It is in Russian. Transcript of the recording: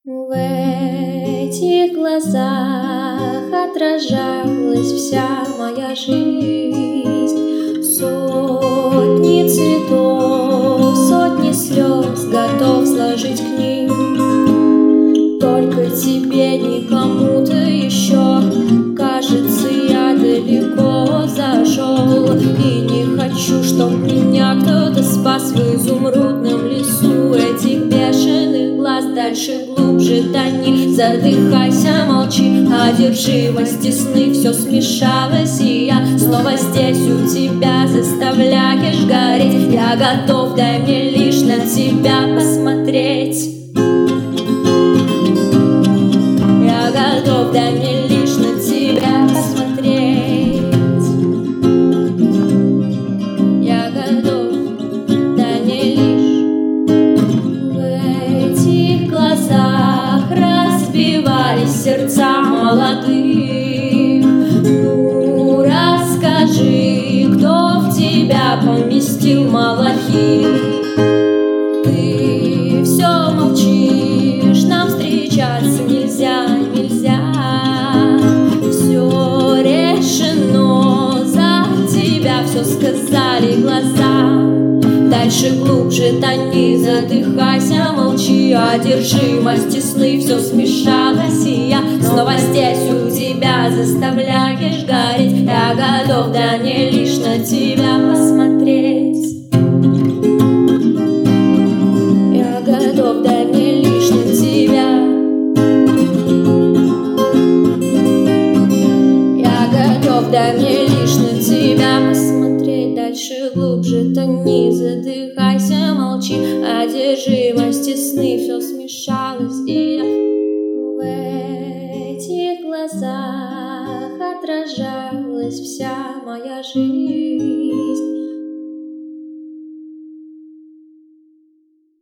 В этих глазах отражалась вся моя жизнь. Сотни цветов, сотни слез готов сложить к ним. Только тебе, не кому-то еще, кажется, я далеко зашел. И не хочу, чтоб меня кто-то спас в изумрудном лесу этих бешеных глаз. Дальше, глубже тони, задыхайся, молчи. Одержимости сны, все смешалось, и я снова здесь у тебя, заставляешь гореть. Я готов, дай мне лишь на тебя посмотреть. Я готов, дай мне лишь на тебя посмотреть. Я готов, дай мне лишь. В этих глазах разбивались сердца молодых. Ну, расскажи, кто в тебя поместил малахит? Ты все молчишь, нам встречаться нельзя, нельзя. Все решено, за тебя все сказали глаза. Дальше, глубже тони, задыхайся, молчи. Одержимости сны, все смешалось, и я снова здесь у тебя, заставляешь гореть. Я готов, да не лишь на тебя посмотреть. Я готов, дай мне лишь на тебя. Я готов, дай мне лишь на тебя посмотреть. Дальше, глубже тони, задыхайся, молчи. Одержимости сны, все смешалось, и я в этих глазах отражалась вся моя жизнь.